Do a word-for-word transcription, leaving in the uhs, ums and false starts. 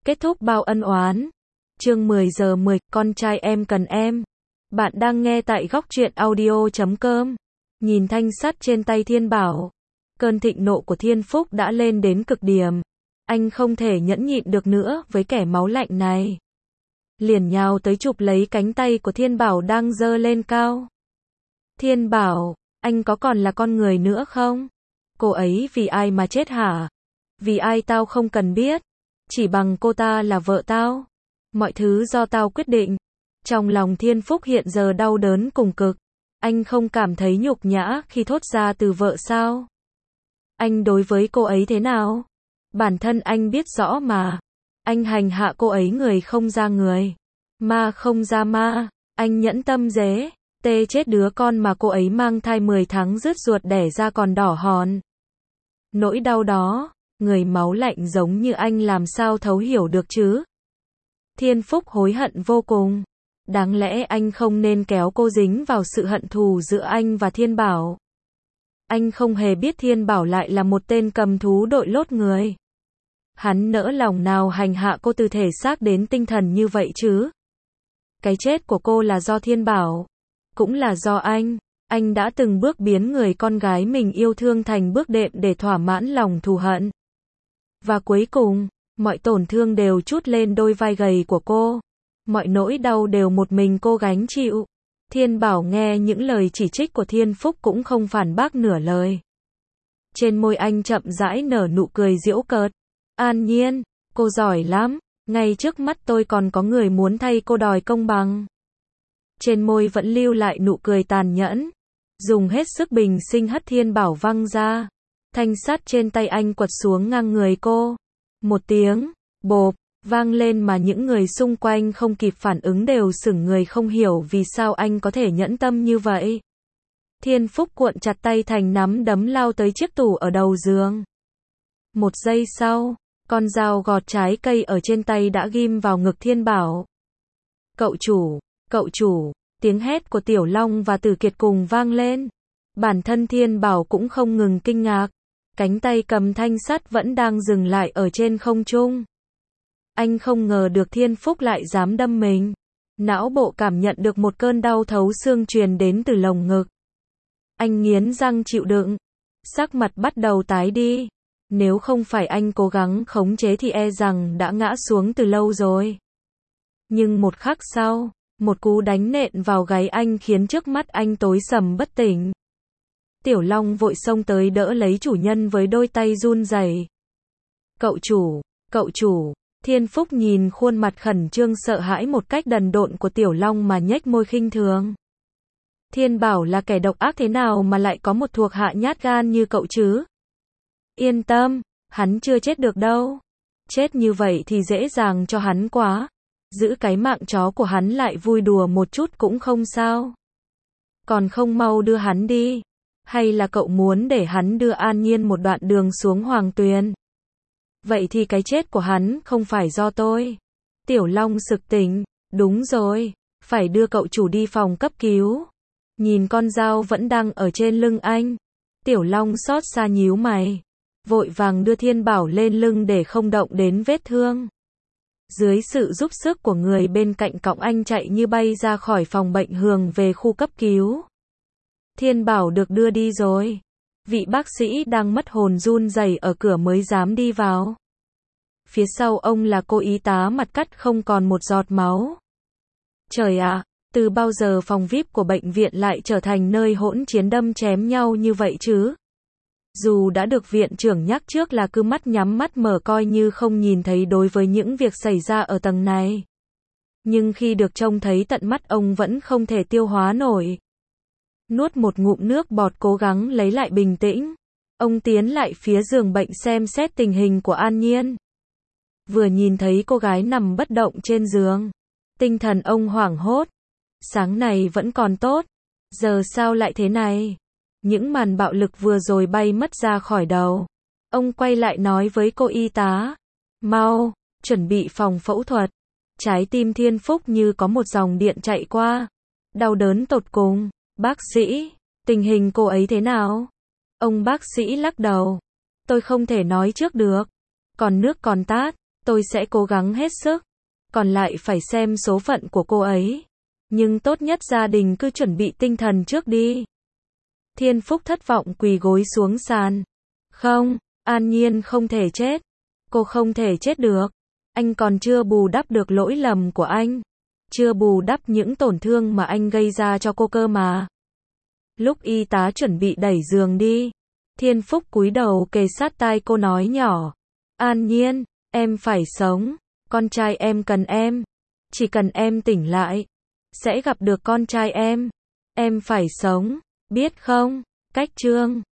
Kết thúc bao ân oán. Chương mười giờ mười, con trai em cần em. Bạn đang nghe tại góc truyện audio chấm com. Nhìn thanh sắt trên tay Thiên Bảo, cơn thịnh nộ của Thiên Phúc đã lên đến cực điểm. Anh không thể nhẫn nhịn được nữa với kẻ máu lạnh này. Liền nhào tới chụp lấy cánh tay của Thiên Bảo đang giơ lên cao. Thiên Bảo, anh có còn là con người nữa không? Cô ấy vì ai mà chết hả? Vì ai tao không cần biết. Chỉ bằng cô ta là vợ tao. Mọi thứ do tao quyết định. Trong lòng Thiên Phúc hiện giờ đau đớn cùng cực. Anh không cảm thấy nhục nhã khi thốt ra từ vợ sao? Anh đối với cô ấy thế nào? Bản thân anh biết rõ mà. Anh hành hạ cô ấy người không ra người, ma không ra ma. Anh nhẫn tâm dế, tê chết đứa con mà cô ấy mang thai mười tháng rứt ruột đẻ ra còn đỏ hòn. Nỗi đau đó, người máu lạnh giống như anh làm sao thấu hiểu được chứ? Thiên Phúc hối hận vô cùng. Đáng lẽ anh không nên kéo cô dính vào sự hận thù giữa anh và Thiên Bảo. Anh không hề biết Thiên Bảo lại là một tên cầm thú đội lốt người. Hắn nỡ lòng nào hành hạ cô từ thể xác đến tinh thần như vậy chứ? Cái chết của cô là do Thiên Bảo, cũng là do anh. Anh đã từng bước biến người con gái mình yêu thương thành bước đệm để thỏa mãn lòng thù hận. Và cuối cùng, mọi tổn thương đều trút lên đôi vai gầy của cô. Mọi nỗi đau đều một mình cô gánh chịu. Thiên Bảo nghe những lời chỉ trích của Thiên Phúc cũng không phản bác nửa lời. Trên môi anh chậm rãi nở nụ cười giễu cợt. An Nhiên, cô giỏi lắm. Ngay trước mắt tôi còn có người muốn thay cô đòi công bằng. Trên môi vẫn lưu lại nụ cười tàn nhẫn. Dùng hết sức bình sinh hất Thiên Bảo văng ra. Thanh sắt trên tay anh quật xuống ngang người cô. Một tiếng bộp vang lên mà những người xung quanh không kịp phản ứng đều sững người không hiểu vì sao anh có thể nhẫn tâm như vậy. Thiên Phúc cuộn chặt tay thành nắm đấm lao tới chiếc tủ ở đầu giường. Một giây sau, con dao gọt trái cây ở trên tay đã ghim vào ngực Thiên Bảo. Cậu chủ, cậu chủ, tiếng hét của Tiểu Long và Tử Kiệt cùng vang lên. Bản thân Thiên Bảo cũng không ngừng kinh ngạc. Cánh tay cầm thanh sắt vẫn đang dừng lại ở trên không trung. Anh không ngờ được Thiên Phúc lại dám đâm mình. Não bộ cảm nhận được một cơn đau thấu xương truyền đến từ lồng ngực. Anh nghiến răng chịu đựng. Sắc mặt bắt đầu tái đi. Nếu không phải anh cố gắng khống chế thì e rằng đã ngã xuống từ lâu rồi. Nhưng một khắc sau, một cú đánh nện vào gáy anh khiến trước mắt anh tối sầm bất tỉnh. Tiểu Long vội xông tới đỡ lấy chủ nhân với đôi tay run rẩy. Cậu chủ, cậu chủ. Thiên Phúc nhìn khuôn mặt khẩn trương sợ hãi một cách đần độn của Tiểu Long mà nhếch môi khinh thường. Thiên Bảo là kẻ độc ác thế nào mà lại có một thuộc hạ nhát gan như cậu chứ? Yên tâm, hắn chưa chết được đâu. Chết như vậy thì dễ dàng cho hắn quá. Giữ cái mạng chó của hắn lại vui đùa một chút cũng không sao. Còn không mau đưa hắn đi. Hay là cậu muốn để hắn đưa An Nhiên một đoạn đường xuống Hoàng Tuyền? Vậy thì cái chết của hắn không phải do tôi. Tiểu Long sực tỉnh. Đúng rồi, phải đưa cậu chủ đi phòng cấp cứu. Nhìn con dao vẫn đang ở trên lưng anh. Tiểu Long xót xa nhíu mày. Vội vàng đưa Thiên Bảo lên lưng để không động đến vết thương. Dưới sự giúp sức của người bên cạnh cõng anh chạy như bay ra khỏi phòng bệnh hướng về khu cấp cứu. Thiên Bảo được đưa đi rồi. Vị bác sĩ đang mất hồn run rẩy ở cửa mới dám đi vào. Phía sau ông là cô y tá mặt cắt không còn một giọt máu. Trời ạ, từ bao giờ phòng vi ai pi của bệnh viện lại trở thành nơi hỗn chiến đâm chém nhau như vậy chứ? Dù đã được viện trưởng nhắc trước là cứ mắt nhắm mắt mở coi như không nhìn thấy đối với những việc xảy ra ở tầng này. Nhưng khi được trông thấy tận mắt ông vẫn không thể tiêu hóa nổi. Nuốt một ngụm nước bọt cố gắng lấy lại bình tĩnh. Ông tiến lại phía giường bệnh xem xét tình hình của An Nhiên. Vừa nhìn thấy cô gái nằm bất động trên giường. Tinh thần ông hoảng hốt. Sáng này vẫn còn tốt. Giờ sao lại thế này? Những màn bạo lực vừa rồi bay mất ra khỏi đầu. Ông quay lại nói với cô y tá. Mau, chuẩn bị phòng phẫu thuật. Trái tim Thiên Phúc như có một dòng điện chạy qua. Đau đớn tột cùng. Bác sĩ, tình hình cô ấy thế nào? Ông bác sĩ lắc đầu. Tôi không thể nói trước được. Còn nước còn tát. tôi sẽ cố gắng hết sức. Còn lại phải xem số phận của cô ấy. Nhưng tốt nhất gia đình cứ chuẩn bị tinh thần trước đi. Thiên Phúc thất vọng quỳ gối xuống sàn. Không, An Nhiên không thể chết. Cô không thể chết được. Anh còn chưa bù đắp được lỗi lầm của anh. Chưa bù đắp những tổn thương mà anh gây ra cho cô cơ mà. Lúc y tá chuẩn bị đẩy giường đi, Thiên Phúc cúi đầu kề sát tai cô nói nhỏ. An Nhiên, em phải sống. Con trai em cần em. Chỉ cần em tỉnh lại, sẽ gặp được con trai em. Em phải sống, biết không? Cách chương